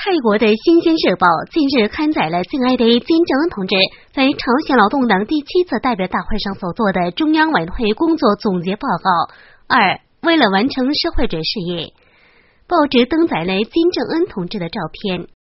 泰国的《新鲜日报》近日刊载了敬爱的金正恩同志在朝鲜劳动党第7次代表大会上所做的中央委员会工作总结报告。为了完成社会主义事业，报纸登载了金正恩同志的照片。